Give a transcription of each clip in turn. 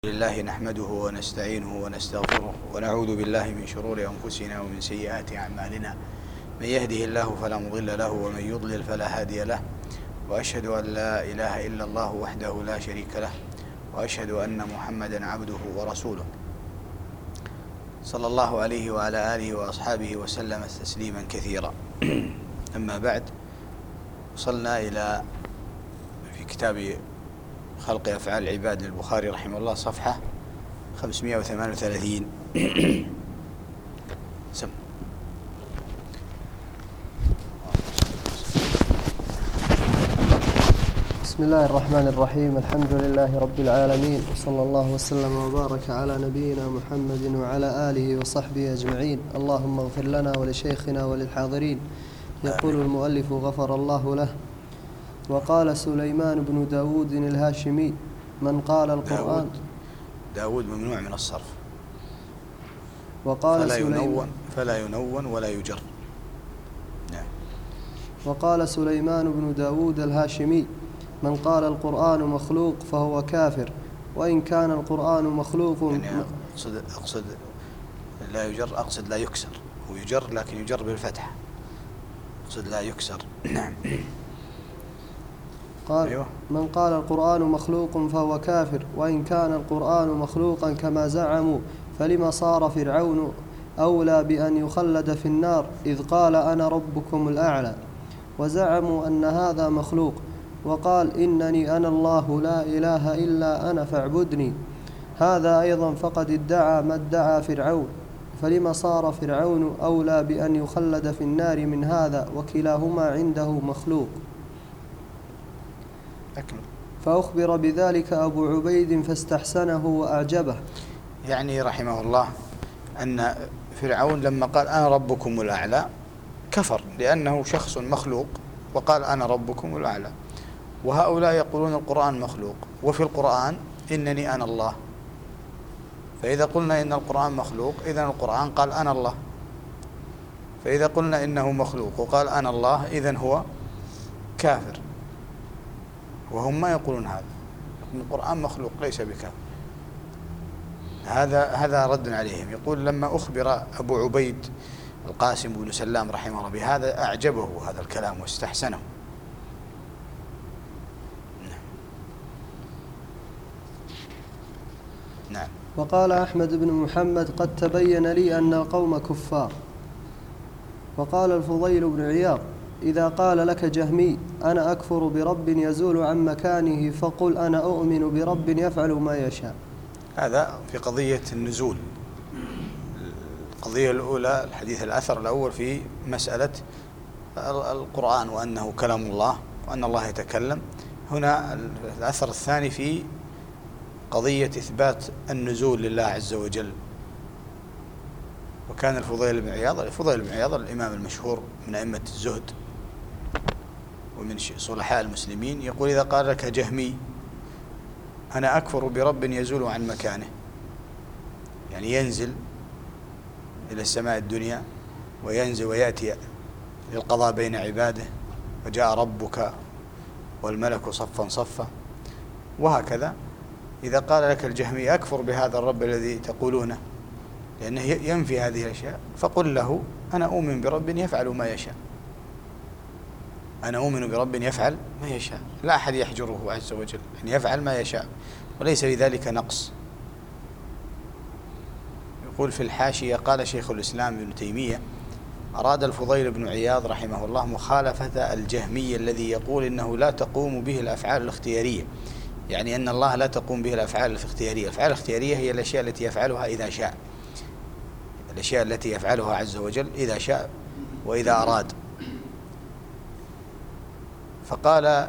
لله نحمده ونستعينه ونستغفره ونعوذ بالله من شرور أنفسنا ومن سيئات أعمالنا. من يهده الله فلا مضل له ومن يضلل فلا هادي له، وأشهد أن لا إله إلا الله وحده لا شريك له، وأشهد أن محمدا عبده ورسوله صلى الله عليه وعلى آله وأصحابه وسلم تسليما كثيرا. أما بعد، وصلنا إلى في كتاب خلق أفعال العباد للبخاري رحمه الله صفحة 538. سم. بسم الله الرحمن الرحيم. الحمد لله رب العالمين، وصلى الله وسلم وبارك على نبينا محمد وعلى آله وصحبه أجمعين. اللهم اغفر لنا ولشيخنا وللحاضرين. يقول المؤلف غفر الله له: وقال سليمان بن داود الهاشمي: من قال القرآن. داود ممنوع من الصرف، وقال فلا ينون ولا يجر. نعم. وقال سليمان بن داود الهاشمي: من قال القرآن مخلوق فهو كافر، وإن كان القرآن مخلوق. يعني أقصد لا يجر، أقصد لا يكسر. هو يجر لكن يجر بالفتح، أقصد لا يكسر. نعم. قال: أيوه. من قال القرآن مخلوق فهو كافر، وإن كان القرآن مخلوقا كما زعموا، فلما صار فرعون أولى بأن يخلد في النار إذ قال أنا ربكم الأعلى، وزعموا أن هذا مخلوق، وقال إنني أنا الله لا إله إلا أنا فاعبدني. هذا أيضا فقد ادعى ما ادعى فرعون، فلما صار فرعون أولى بأن يخلد في النار من هذا، وكلاهما عنده مخلوق. فأخبر بذلك أبو عبيد فاستحسنه وأعجبه. يعني رحمه الله أن فرعون لما قال أنا ربكم الأعلى كفر، لأنه شخص مخلوق وقال أنا ربكم الأعلى، وهؤلاء يقولون القرآن مخلوق، وفي القرآن إنني أنا الله. فإذا قلنا إن القرآن مخلوق، إذن القرآن قال أنا الله. فإذا قلنا إنه مخلوق وقال أنا الله، إذن هو كافر. وهم ما يقولون هذا، القرآن مخلوق ليس بكافر. هذا رد عليهم. يقول لما أخبر أبو عبيد القاسم بن سلام رحمه الله بهذا أعجبه هذا الكلام واستحسنه. نعم. وقال أحمد بن محمد: قد تبين لي أن القوم كفار. وقال الفضيل بن عياض: إذا قال لك جهمي أنا أكفر برب يزول عن مكانه فقل أنا أؤمن برب يفعل ما يشاء. هذا في قضية النزول. القضية الأولى الحديث الأثر الأول في مسألة القرآن وأنه كلام الله وأن الله يتكلم. هنا الأثر الثاني في قضية إثبات النزول لله عز وجل. وكان الفضيل بن عياض الإمام المشهور من أئمة الزهد ومن صلحاء المسلمين، يقول إذا قال لك جهمي أنا أكفر برب يزول عن مكانه، يعني ينزل إلى السماء الدنيا وينزل ويأتي للقضاء بين عباده، وجاء ربك والملك صفا صفا، وهكذا. إذا قال لك الجهمي أكفر بهذا الرب الذي تقولونه لأنه ينفي هذه الأشياء، فقل له أنا أؤمن برب يفعل ما يشاء. أنا أؤمن برب يفعل ما يشاء، لا أحد يحجره عز وجل أن يفعل ما يشاء، وليس بذلك نقص. يقول في الحاشية: قال شيخ الإسلام ابن تيمية: أراد الفضيل بن عياض رحمه الله مخالفة الجهمي الذي يقول إنه لا تقوم به الأفعال الاختيارية، يعني أن الله لا تقوم به الأفعال الاختيارية. الأفعال الاختيارية هي الأشياء التي يفعلها إذا شاء، الأشياء التي يفعلها عز وجل إذا شاء وإذا أراد. فقال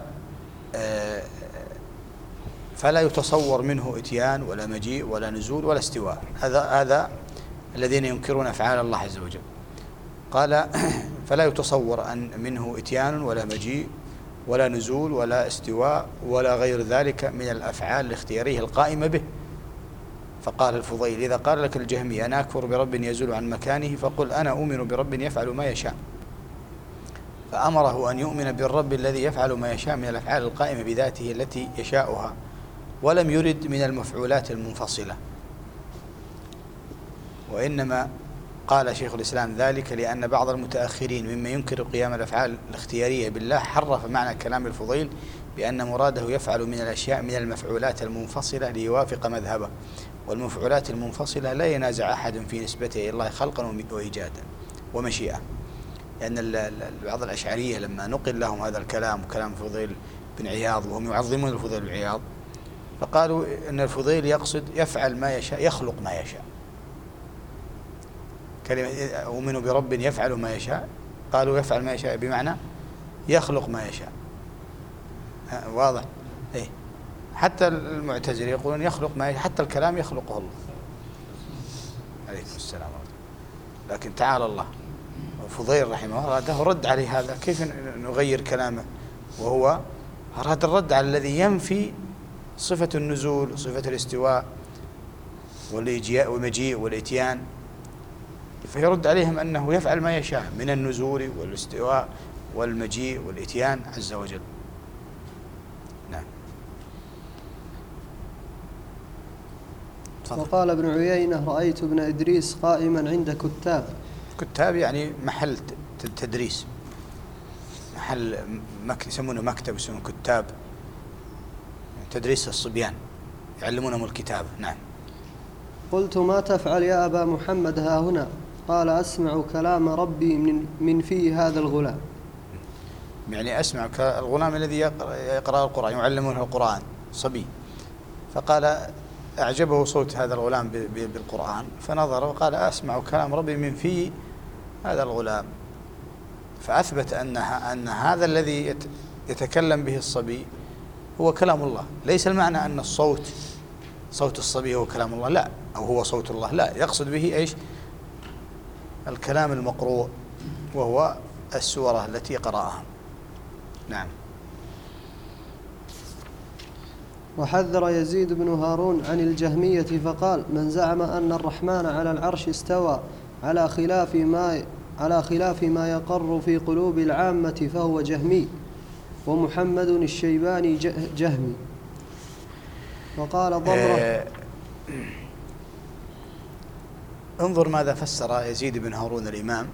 فلا يتصور منه إتيان ولا مجيء ولا نزول ولا استواء. هذا الذين ينكرون أفعال الله عز وجل. قال فلا يتصور أن منه إتيان ولا مجيء ولا نزول ولا استواء ولا غير ذلك من الأفعال الاختيارية القائمة به. فقال الفضيل: إذا قال لك الجهمي أنا أكفر برب يزول عن مكانه فقل أنا أؤمن برب يفعل ما يشاء. فأمره أن يؤمن بالرب الذي يفعل ما يشاء من الأفعال القائمة بذاته التي يشاؤها ولم يرد من المفعولات المنفصلة، وإنما قال شيخ الإسلام ذلك لأن بعض المتأخرين مما ينكر قيام الأفعال الاختيارية بالله حرف معنى كلام الفضيل بأن مراده يفعل من الأشياء من المفعولات المنفصلة ليوافق مذهبه، والمفعولات المنفصلة لا ينازع أحد في نسبته إلى الله خلقا وإيجادا ومشيئة، لأن بعض الأشعرية لما نقل لهم هذا الكلام وكلام الفضيل بن عياض وهم يعظمون الفضيل بن عياض، فقالوا إن الفضيل يقصد يفعل ما يشاء، يخلق ما يشاء. كلمة أؤمن برب يفعل ما يشاء، قالوا يفعل ما يشاء بمعنى يخلق ما يشاء. واضح؟ إيه؟ حتى المعتزلة يقولون يخلق ما يشاء، حتى الكلام يخلقه الله. عليكم السلام. لكن تعالى الله، فضيل رحمه الله أراده رد عليه هذا، كيف نغير كلامه وهو أراد الرد على الذي ينفي صفة النزول وصفة الاستواء والمجيء والإتيان، فيرد عليهم أنه يفعل ما يشاء من النزول والاستواء والمجيء والإتيان عز وجل. نعم. وقال ابن عيينة: رأيت ابن إدريس قائما عند كتاب يعني محل تدريس، محل يسمونه مكتب، يسمونه كتاب، تدريس الصبيان يعلمونهم الكتاب. نعم. قلت: ما تفعل يا أبا محمد ها هنا؟ قال: أسمع كلام ربي من في هذا الغلام. يعني أسمع الغلام الذي يقرأ القرآن، يعلمونه القرآن، صبي. فقال أعجبه صوت هذا الغلام بالقرآن، فنظر وقال: أسمع كلام ربي من في هذا الغلام. فأثبت أن هذا الذي يتكلم به الصبي هو كلام الله. ليس المعنى أن صوت الصبي هو كلام الله، لا، أو هو صوت الله، لا، يقصد به إيش؟ الكلام المقروء، وهو السورة التي قرأها. نعم. وحذر يزيد بن هارون عن الجهمية فقال: من زعم أن الرحمن على العرش استوى على خلاف ما يقر في قلوب العامة فهو جهمي، ومحمد الشيباني جهمي. وقال ضمرة: انظر ماذا فسر يزيد بن هارون الإمام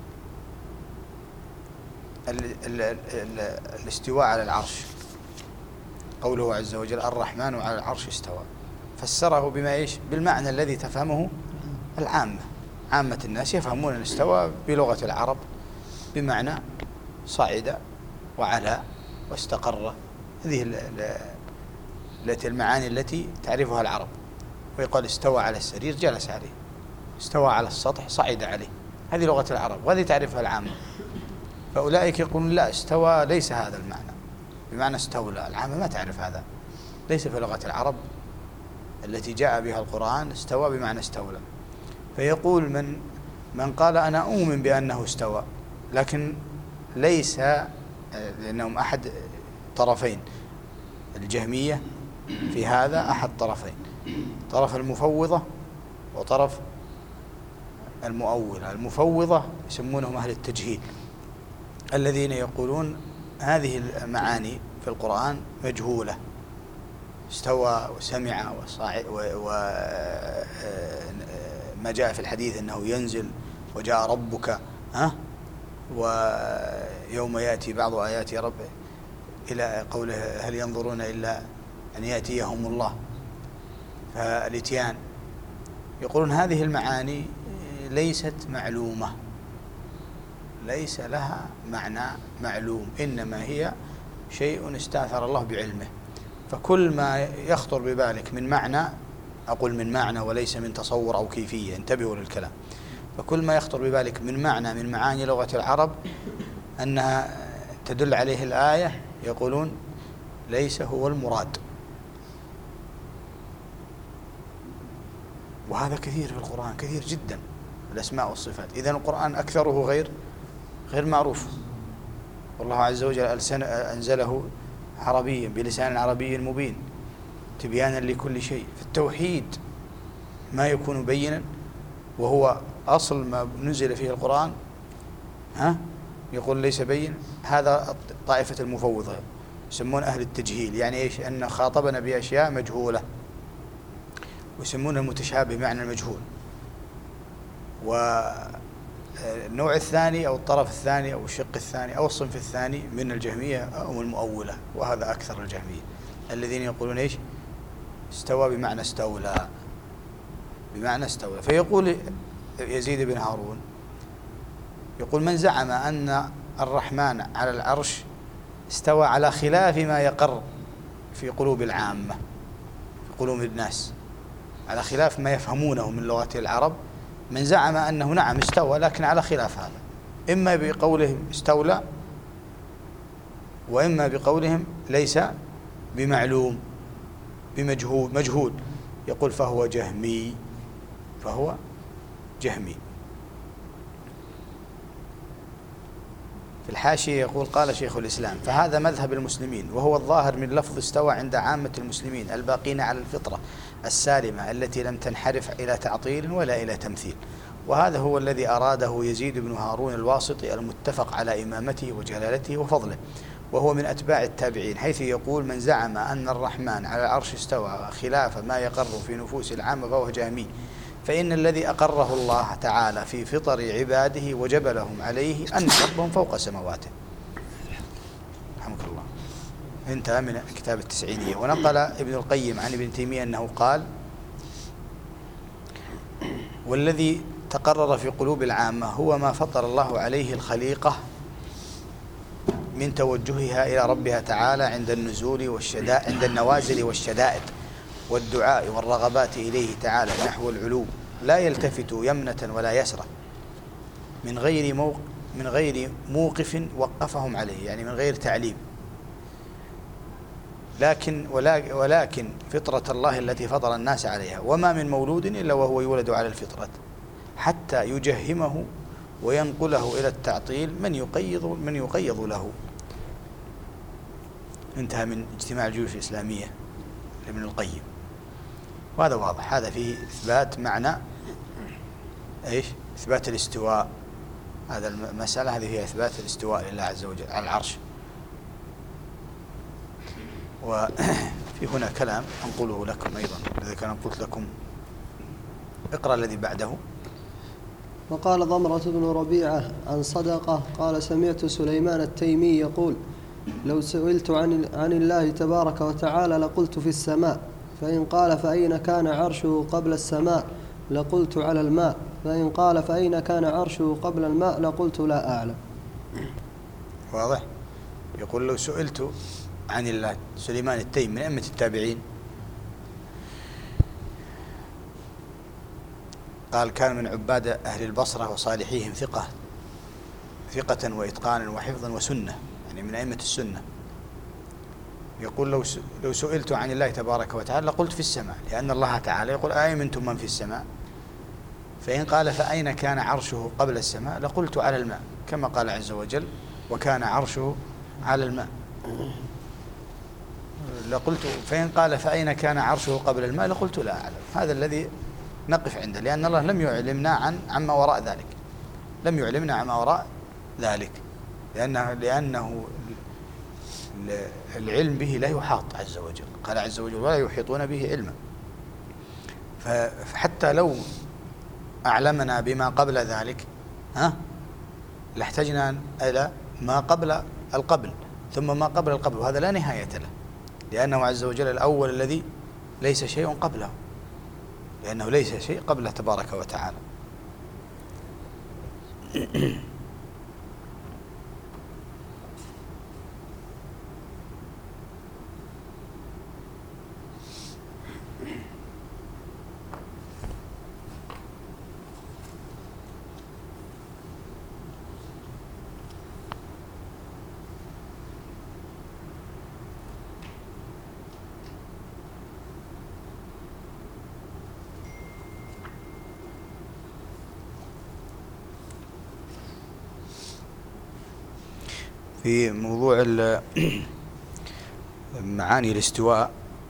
الاستواء على العرش. قوله عز وجل: الرحمن على العرش استوى، فسره بما إيش؟ بالمعنى الذي تفهمه العامة. عامة الناس يفهمون الاستوى بلغة العرب بمعنى صعد وعلى واستقر، هذه المعاني التي تعرفها العرب. ويقال استوى على السرير، جلس عليه، استوى على السطح، صعد عليه، هذه لغة العرب وهذه تعرفها العامة. فأولئك يقولون لا، استوى ليس هذا المعنى بمعنى استولى، العامة ما تعرف هذا، ليس في لغة العرب التي جاء بها القرآن استوى بمعنى استولى. فيقول من قال أنا أؤمن بأنه استوى، لكن ليس، لأنهم أحد طرفين، الجهمية في هذا أحد طرفين، طرف المفوضة وطرف المؤولة. المفوضة يسمونهم أهل التجهيل، الذين يقولون هذه المعاني في القرآن مجهولة، استوى وسمع وما جاء في الحديث أنه ينزل وجاء ربك، ويوم يأتي بعض آيات ربه إلى قوله هل ينظرون إلا أن يأتيهم الله. فالإتيان يقولون هذه المعاني ليست معلومة، ليس لها معنى معلوم، إنما هي شيء استأثر الله بعلمه. فكل ما يخطر ببالك من معنى، أقول من معنى وليس من تصور أو كيفية، انتبهوا للكلام، فكل ما يخطر ببالك من معنى من معاني لغة العرب أنها تدل عليه الآية، يقولون ليس هو المراد. وهذا كثير في القرآن، كثير جدا، الأسماء والصفات. إذن القرآن أكثره غير معروف، والله عز وجل أنزله عربيا بلسان عربي مبين تبيانا لكل شيء. في التوحيد ما يكون بينا، وهو أصل ما نزل فيه القرآن، يقول ليس بين. هذا طائفة المفوضة يسمون أهل التجهيل، يعني إيش؟ أنه خاطبنا بأشياء مجهولة، ويسمون المتشابه معنى المجهول. والنوع الثاني أو الطرف الثاني أو الشق الثاني أو الصنف الثاني من الجهمية هم المؤولة، وهذا أكثر الجهمية الذين يقولون إيش؟ استوى بمعنى استولى، بمعنى استولى. فيقول يزيد بن هارون، يقول: من زعم أن الرحمن على العرش استوى على خلاف ما يقر في قلوب العامة، في قلوب الناس، على خلاف ما يفهمونه من لغة العرب، من زعم أنه نعم استوى لكن على خلاف هذا، إما بقولهم استولى وإما بقولهم ليس بمعلوم بمجهول، يقول فهو جهمي، فهو جهمي. في الحاشية يقول: قال شيخ الإسلام: فهذا مذهب المسلمين، وهو الظاهر من لفظ استوى عند عامة المسلمين الباقين على الفطرة السالمة التي لم تنحرف إلى تعطيل ولا إلى تمثيل. وهذا هو الذي أراده يزيد بن هارون الواسطي المتفق على إمامته وجلالته وفضله، وهو من أتباع التابعين، حيث يقول: من زعم أن الرحمن على العرش استوى خلاف ما يقر في نفوس العامة فهو جهمي، فإن الذي أقره الله تعالى في فطر عباده وجبلهم عليه أن ربهم فوق سماواته. رحمك الله. انتهى من كتاب التسعينية. ونقل ابن القيم عن ابن تيمية أنه قال: والذي تقرر في قلوب العامة هو ما فطر الله عليه الخليقة من توجهها إلى ربها تعالى عند النزول والشدائد، عند النوازل والشدائد، والدعاء والرغبات إليه تعالى نحو العلو، لا يلتفت يمنة ولا يسرى، من غير موقف وقفهم عليه، يعني من غير تعليم، ولكن فطرة الله التي فطر الناس عليها، وما من مولود إلا وهو يولد على الفطرة، حتى يجهمه وينقله إلى التعطيل من يقيض له. انتهى من اجتماع الجيوش الإسلامية لابن القيم. وهذا واضح، هذا فيه إثبات معنى إيش؟ إثبات الاستواء. هذا المسألة هذه هي إثبات الاستواء لله عز وجل على العرش. وفي هنا كلام أنقله لكم أيضا، إذا كان قلت لكم اقرأ الذي بعده. وقال ضمرة بن ربيعة عن صدقة قال: سمعت سليمان التيمي يقول: لو سئلت عن الله تبارك وتعالى لقلت في السماء، فإن قال فأين كان عرشه قبل السماء لقلت على الماء، فإن قال فأين كان عرشه قبل الماء لقلت لا أعلم. واضح؟ يقول: لو سئلت عن الله، سليمان التيمي من أئمة التابعين، قال: كان من عباد أهل البصرة وصالحيهم ثقة وإتقانا وحفظا وسنة، يعني من أئمة السنة. يقول: لو سئلت عن الله تبارك وتعالى لقلت في السماء، لأن الله تعالى يقول: أأمنتم من في السماء. فإن قال فأين كان عرشه قبل السماء لقلت على الماء، كما قال عز وجل: وكان عرشه على الماء. فإن قال فأين كان عرشه قبل الماء لقلت لا أعلم. هذا الذي نقف عنده، لأن الله لم يعلمنا عما وراء ذلك، لم يعلمنا عما وراء ذلك، لأنه العلم به لا يحاط عز وجل. قال عز وجل: ولا يحيطون به علما. فحتى لو أعلمنا بما قبل ذلك لاحتجنا إلى ما قبل القبل ثم ما قبل القبل، وهذا لا نهاية له، لأنه عز وجل الأول الذي ليس شيء قبله، لأنه ليس شيء قبله تبارك وتعالى. في موضوع معاني الاستواء،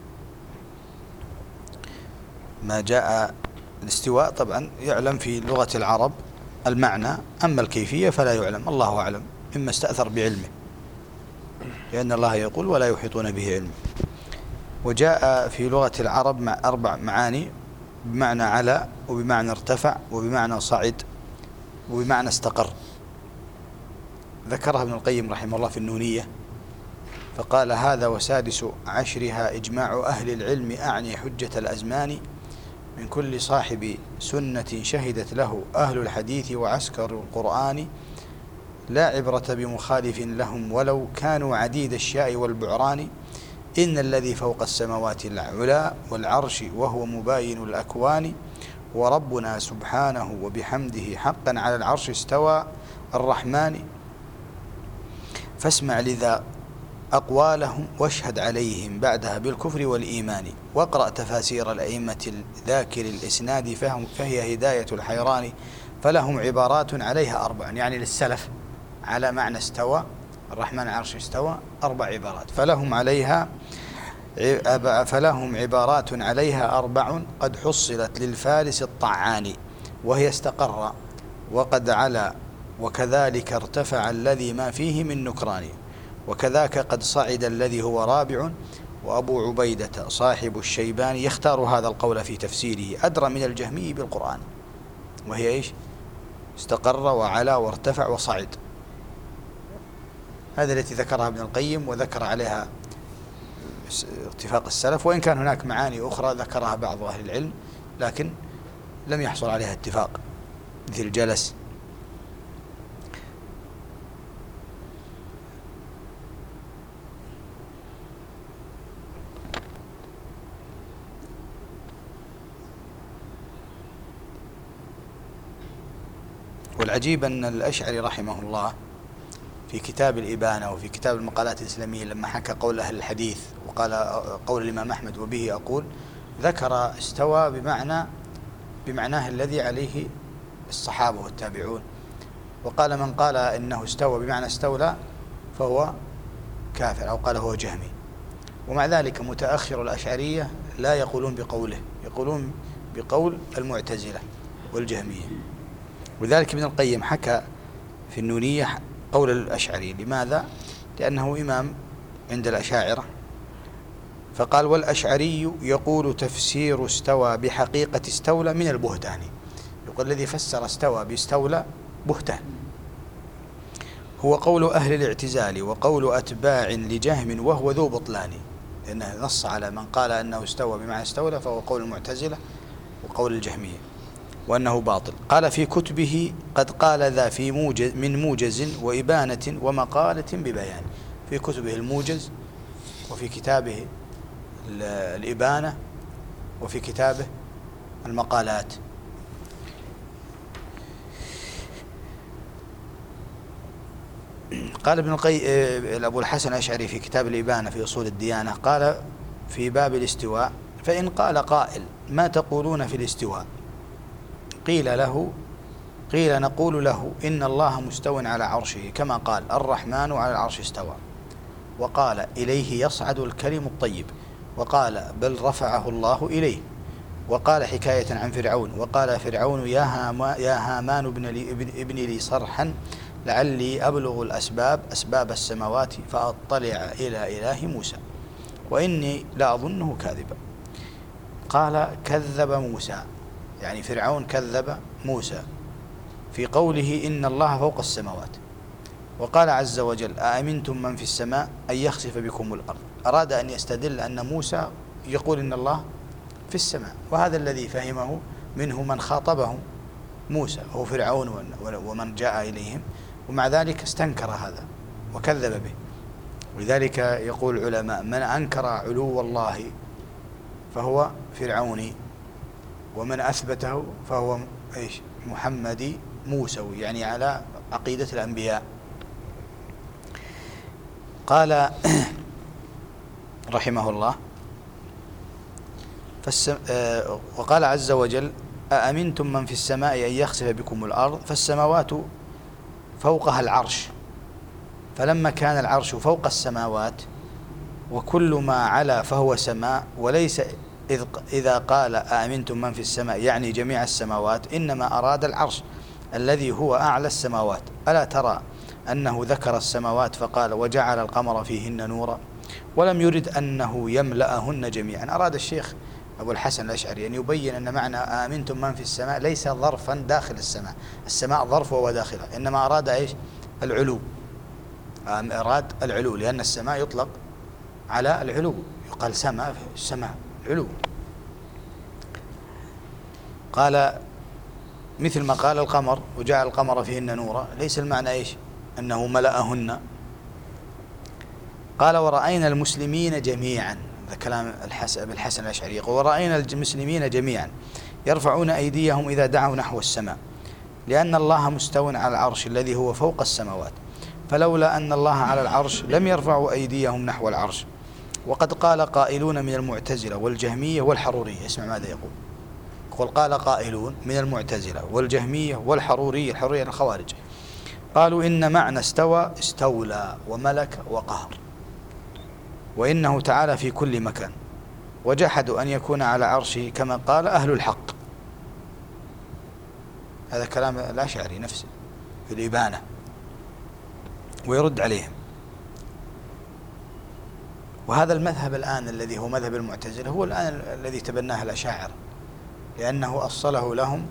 ما جاء الاستواء طبعا يعلم في لغة العرب المعنى، أما الكيفية فلا يعلم، الله أعلم، إما استأثر بعلمه، لأن الله يقول ولا يحيطون به علم. وجاء في لغة العرب مع 4 معاني: بمعنى على، وبمعنى ارتفع، وبمعنى صعد، وبمعنى استقر. ذكرها ابن القيم رحمه الله في النونية فقال: هذا وسادس عشرها إجماع أهل العلم، أعني حجة الأزمان، من كل صاحب سنة شهدت له أهل الحديث وعسكر القرآن، لا عبرة بمخالف لهم ولو كانوا عديد الشاء والبعران، إن الذي فوق السماوات العلا والعرش وهو مباين الأكوان، وربنا سبحانه وبحمده حقا على العرش استوى الرحمن، فاسمع لذا أقوالهم واشهد عليهم بعدها بالكفر والإيمان، واقرأ تفاسير الأئمة الذاكر الإسناد فهي هداية الحيران، فلهم عبارات عليها 4، يعني للسلف على معنى استوى الرحمن العرش استوى 4 عبارات، فلهم عبارات عليها 4 قد حصلت للفارس الطعان، وهي استقر وقد علا وكذلك ارتفع الذي ما فيه من نكران، وكذاك قد صعد الذي هو رابع، وأبو عبيدة صاحب الشيبان يختار هذا القول في تفسيره أدرى من الجهمي بالقرآن، وهي إيش؟ استقر وعلا وارتفع وصعد. هذا التي ذكرها ابن القيم وذكر عليها اتفاق السلف، وإن كان هناك معاني أخرى ذكرها بعض أهل العلم لكن لم يحصل عليها اتفاق، مثل جلس. والعجيب أن الأشعري رحمه الله في كتاب الإبانة وفي كتاب المقالات الإسلامية لما حكى قول أهل الحديث وقال قول الإمام أحمد وبه أقول، ذكر استوى بمعناه الذي عليه الصحابة والتابعون، وقال من قال إنه استوى بمعنى استولى فهو كافر، أو قال هو جهمي. ومع ذلك متأخر الأشعرية لا يقولون بقوله، يقولون بقول المعتزلة والجهمية. وذلك ابن القيم حكى في النونية قول الأشعري. لماذا؟ لأنه إمام عند الأشاعرة، فقال: والأشعري يقول تفسير استوى بحقيقة استولى من البهتان. يقول الذي فسر استوى باستولى بهتان. هو قول أهل الاعتزال وقول أتباع لجهم وهو ذو بطلان، لأنه نص على من قال أنه استوى بمعنى استولى فهو قول المعتزلة وقول الجهمية، وأنه باطل. قال في كتبه قد قال ذا في من موجز وإبانة ومقالة ببيان. في كتبه الموجز، وفي كتابه الإبانة، وفي كتابه المقالات. قال ابن القيم أبو الحسن الأشعري في كتاب الإبانة في أصول الديانة، قال في باب الاستواء: فإن قال قائل ما تقولون في الاستواء؟ قيل نقول له إن الله مستو على عرشه كما قال الرحمن على العرش استوى، وقال إليه يصعد الكلم الطيب، وقال بل رفعه الله إليه، وقال حكاية عن فرعون: وقال فرعون يا هامان ابن لي صرحا لعلي أبلغ أسباب السماوات فأطلع إلى إله موسى وإني لأظنه كاذبا. قال كذب موسى، يعني فرعون كذب موسى في قوله إن الله فوق السماوات. وقال عز وجل أأمنتم من في السماء أن يخسف بكم الأرض. أراد أن يستدل أن موسى يقول إن الله في السماء، وهذا الذي فهمه منه من خاطبه موسى هو فرعون ومن جاء إليهم، ومع ذلك استنكر هذا وكذب به. ولذلك يقول العلماء: من أنكر علو الله فهو فرعوني، ومن أثبته فهو محمدي موسوي، يعني على عقيدة الأنبياء. قال رحمه الله: وقال عز وجل أأمنتم من في السماء أن يخسف بكم الأرض، فالسماوات فوقها العرش، فلما كان العرش فوق السماوات وكل ما علا فهو سماء، وليس إذا قال أأمنتم من في السماء يعني جميع السماوات، إنما أراد العرش الذي هو أعلى السماوات. ألا ترى أنه ذكر السماوات فقال وجعل القمر فيهن نورا، ولم يرد أنه يملأهن جميعا. أراد الشيخ أبو الحسن الأشعري أن يبين أن معنى آمنتم من في السماء ليس ظرفا داخل السماء، السماء ظرف وهو داخلها، إنما أراد إيش؟ العلو، أراد العلو، لأن السماء يطلق على العلو، يقال سماء، السماء علو. قال مثل ما قال القمر وجعل القمر فيهن نورا، ليس المعنى إيش؟ أنه ملأهن. قال ورأينا المسلمين جميعا، هذا كلام الحسن الأشعري، يقول ورأينا المسلمين جميعا يرفعون أيديهم إذا دعوا نحو السماء، لأن الله مستو على العرش الذي هو فوق السماوات، فلولا أن الله على العرش لم يرفعوا أيديهم نحو العرش. وقد قال قائلون من المعتزلة والجهمية والحرورية، اسمع ماذا يقول، قال قائلون من المعتزلة والجهمية والحرورية، الحرورية الخوارج، قالوا إن معنى استوى استولى وملك وقهر، وإنه تعالى في كل مكان، وجحدوا أن يكون على عرشه كما قال أهل الحق. هذا كلام الأشعري نفسه في الإبانة، ويرد عليهم. وهذا المذهب الآن الذي هو مذهب المعتزلة هو الآن الذي تبناه الأشاعرة، لأنه أصله لهم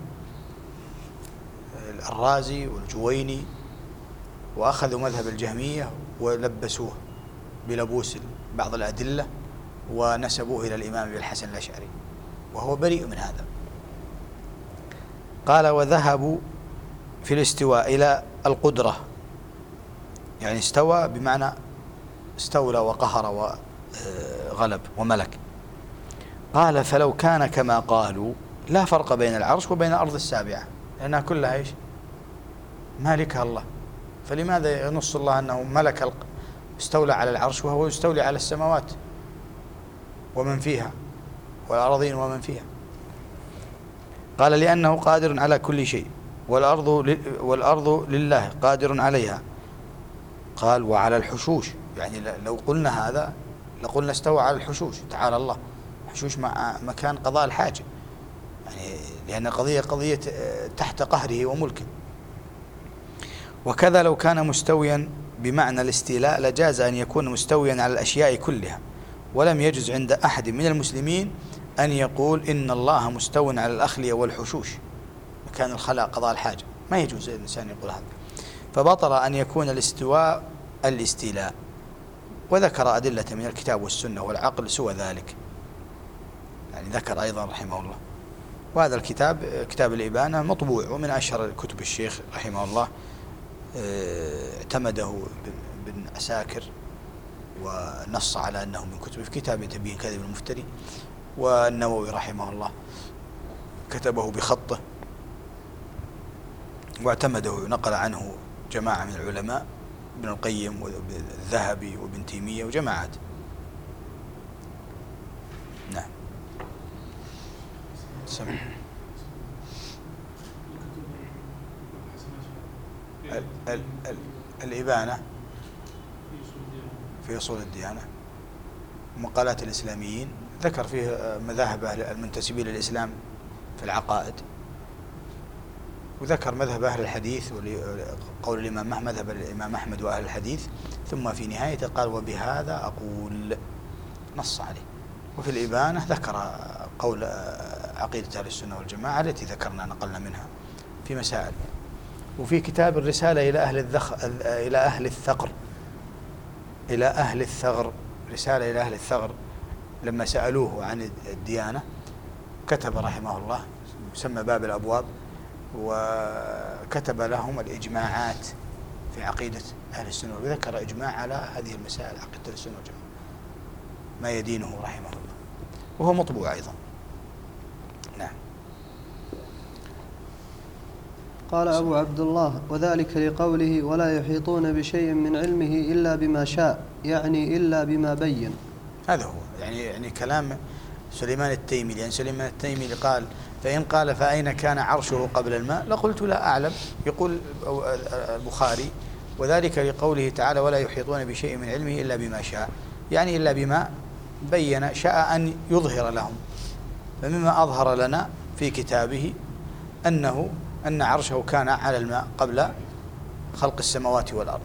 الرازي والجويني، وأخذوا مذهب الجهمية ولبسوه بلبوس بعض الأدلة ونسبوه إلى الإمام أبي الحسن الأشعري، وهو بريء من هذا. قال وذهبوا في الاستواء إلى القدرة، يعني استوى بمعنى استولى وقهر وغلب وملك. قال فلو كان كما قالوا لا فرق بين العرش وبين الأرض السابعة، لأنها كلها إيش؟ مالكها الله، فلماذا ينص الله أنه ملك استولى على العرش وهو يستولي على السماوات ومن فيها والأراضين ومن فيها؟ قال لأنه قادر على كل شيء، والأرض لله قادر عليها. قال وعلى الحشوش، يعني لو قلنا هذا لقلنا استوى على الحشوش، تعالى الله، حشوش مكان قضاء الحاجة، يعني لأن قضية تحت قهره وملكه. وكذا لو كان مستويا بمعنى الاستيلاء لجاز أن يكون مستويا على الأشياء كلها، ولم يجز عند أحد من المسلمين أن يقول إن الله مستو على الأخلية والحشوش مكان الخلاء قضاء الحاجة، ما يجوز الإنسان يقول هذا، فبطل أن يكون الاستواء الاستيلاء. وذكر أدلة من الكتاب والسنة والعقل سوى ذلك، يعني ذكر أيضا رحمه الله. وهذا الكتاب كتاب الإبانة مطبوع، ومن أشهر كتب الشيخ رحمه الله، اعتمده بن عساكر ونص على أنه من كتبه في كتاب تبيين كذب المفتري، والنووي رحمه الله كتبه بخطه واعتمده، نقل عنه جماعة من العلماء، ابن القيم والذهبي وابن تيمية وجماعات. نعم. سمع. الإبانة في أصول الديانة، مقالات الإسلاميين، ذكر فيه مذاهب المنتسبين للإسلام في العقائد، وذكر مذهب أهل الحديث وقول الإمام أحمد، مذهب الإمام أحمد وأهل الحديث، ثم في نهاية قال وبهذا أقول، نص عليه. وفي الإبانة ذكر قول عقيدة أهل السنة والجماعة التي ذكرنا نقلنا منها في مسائل. وفي كتاب الرسالة إلى أهل الثغر، رسالة إلى أهل الثغر، لما سألوه عن الديانة كتب رحمه الله، يسمى باب الأبواب، وكتب لهم الإجماعات في عقيدة أهل السنة، وذكر إجماع على هذه المسائل عقيدة أهل السنة والجماعة ما يدينه رحمه الله، وهو مطبوع أيضا. نعم. قال أبو عبد الله وذلك لقوله ولا يحيطون بشيء من علمه إلا بما شاء، يعني إلا بما بين. هذا هو يعني كلام سليمان التيمي، لأن سليمان التيمي قال فإن قال فأين كان عرشه قبل الماء لقلت لا أعلم. يقول البخاري وذلك لقوله تعالى ولا يحيطون بشيء من علمه إلا بما شاء، يعني إلا بما بين، شاء أن يظهر لهم. فمما أظهر لنا في كتابه أن عرشه كان على الماء قبل خلق السماوات والأرض.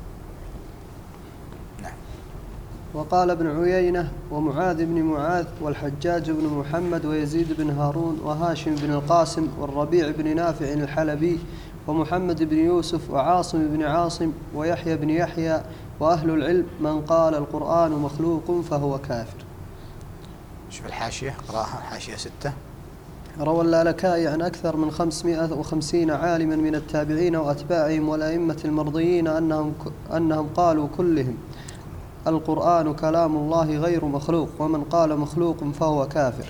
نعم. وقال ابن عيينة ومعاذ بن معاذ والحجاج بن محمد ويزيد بن هارون وهاشم بن القاسم والربيع بن نافع الحلبي ومحمد بن يوسف وعاصم بن عاصم ويحيى بن يحيى وأهل العلم من قال القرآن مخلوق فهو كافر. شوف الحاشية، قراءها الحاشية 6. روى اللالكائي عن أكثر من 550 عالما من التابعين وأتباعهم والأئمة المرضيين أنهم قالوا كلهم القرآن كلام الله غير مخلوق، ومن قال مخلوق فهو كافر.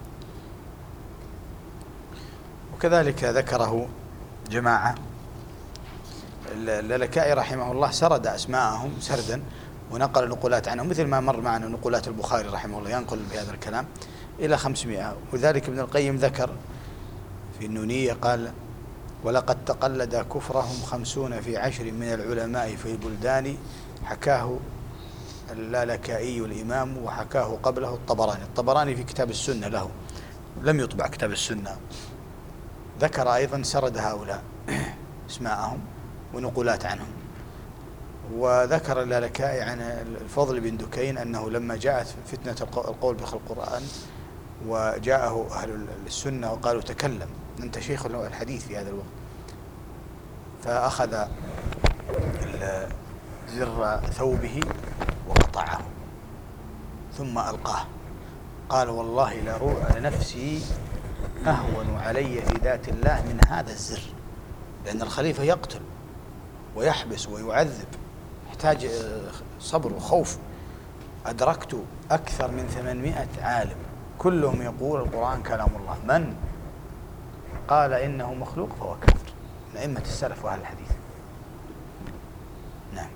وكذلك ذكره جماعة. اللالكائي رحمه الله سرد أسماءهم سردا ونقل نقولات عنهم، مثل ما مر معنا نقولات البخاري رحمه الله ينقل بهذا الكلام إلى 500. وذلك ابن القيم ذكر في النونية قال: ولقد تقلد كفرهم 50 في 10 من العلماء في البلدان، حكاه اللالكائي الإمام وحكاه قبله الطبراني في كتاب السنة له، لم يطبع كتاب السنة. ذكر أيضا سرد هؤلاء اسماءهم ونقولات عنهم. وذكر اللالكائي عن الفضل بن دكين أنه لما جاءت فتنة القول بخلق القرآن وجاءه أهل السنة وقالوا تكلم، أنت شيخ الحديث في هذا الوقت، فأخذ زر ثوبه وقطعه ثم ألقاه، قال: والله لنفسي أهون علي في ذات الله من هذا الزر، لأن الخليفة يقتل ويحبس ويعذب، يحتاج صبر وخوف. أدركت أكثر من 800 عالم كلهم يقول القرآن كلام الله، من قال إنه مخلوق فهو كافر، من أئمة السلف وأهل الحديث. نعم.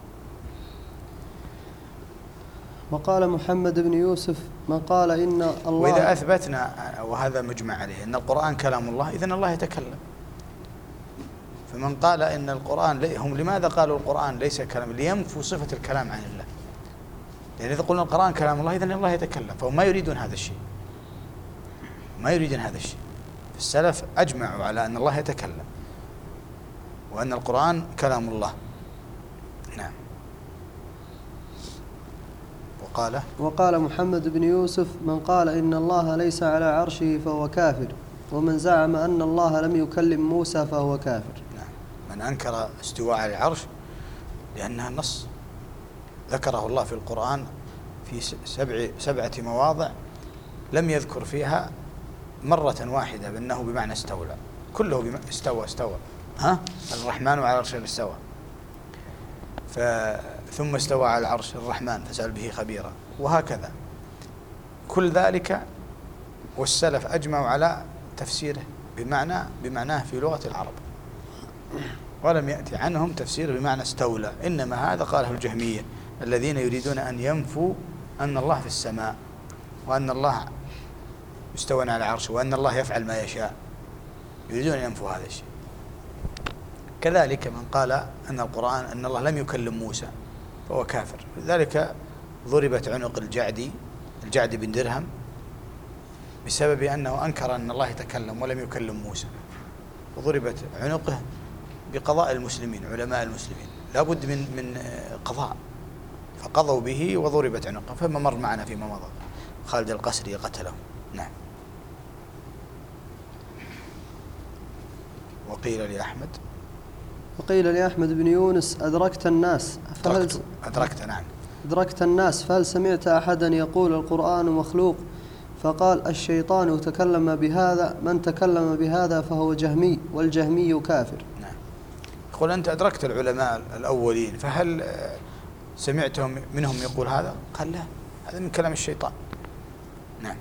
وقال محمد بن يوسف من قال إن الله، وإذا أثبتنا وهذا مجمع عليه أن القرآن كلام الله، إذن الله يتكلم. فمن قال إن القرآن، هم لماذا قالوا القرآن ليس كلام؟ لينفوا صفة الكلام عن الله، لأن إذا قلنا القرآن كلام الله إذن الله يتكلم، فهم ما يريدون هذا الشيء، ما يريدون هذا الشيء. السلف أجمعوا على أن الله يتكلم وأن القرآن كلام الله. نعم. وقال محمد بن يوسف من قال إن الله ليس على عرشه فهو كافر، ومن زعم أن الله لم يكلم موسى فهو كافر. نعم. من أنكر استواء على العرش لأنها نص ذكره الله في القرآن في 7 مواضع، لم يذكر فيها مرة واحدة بأنه بمعنى استولى، كله استوى الرحمن على العرش استوى، ثم استوى على العرش الرحمن فسأل به خبيرا، وهكذا كل ذلك. والسلف أجمعوا على تفسيره بمعناه في لغة العرب، ولم يأتي عنهم تفسير بمعنى استولى، إنما هذا قاله الجهمية الذين يريدون أن ينفوا أن الله في السماء، وأن الله يستوى على العرش، وأن الله يفعل ما يشاء، يريدون أن ينفوا هذا الشيء. كذلك من قال أن القرآن أن الله لم يكلم موسى فهو كافر. لذلك ضربت عنق الجعد بن درهم بسبب أنه أنكر أن الله يتكلم ولم يكلم موسى، وضربت عنقه بقضاء المسلمين، علماء المسلمين لابد من قضاء، فقضوا به وضربت عنقه، فما مر معنا فيما مضى خالد القسري قتله. نعم. وقيل لأحمد بن يونس أدركت الناس فهل سمعت أحدا يقول القرآن مخلوق؟ فقال الشيطان تكلم بهذا، من تكلم بهذا فهو جهمي، والجهمي كافر. نعم. يقول أنت أدركت العلماء الأولين، فهل سمعتهم منهم يقول هذا؟ قال لا، هذا من كلام الشيطان. نعم.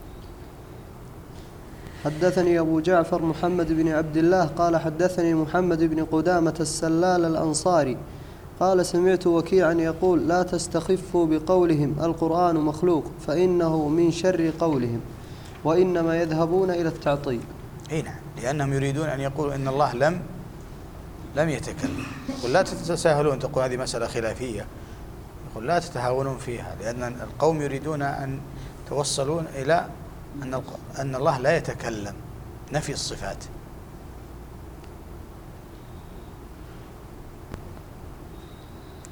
حدثني أبو جعفر محمد بن عبد الله قال حدثني محمد بن قدامة السلال الأنصاري قال سمعت وكيعا يقول لا تستخفوا بقولهم القرآن مخلوق فإنه من شر قولهم، وإنما يذهبون إلى التعطيل. نعم، لأنهم يريدون أن يقولوا إن الله لم يتكلم. يقول لا تتساهلون، تقول هذه مسألة خلافية، يقول لا تتهاونون فيها، لأن القوم يريدون أن توصلون إلى أن الله لا يتكلم، نفي الصفات.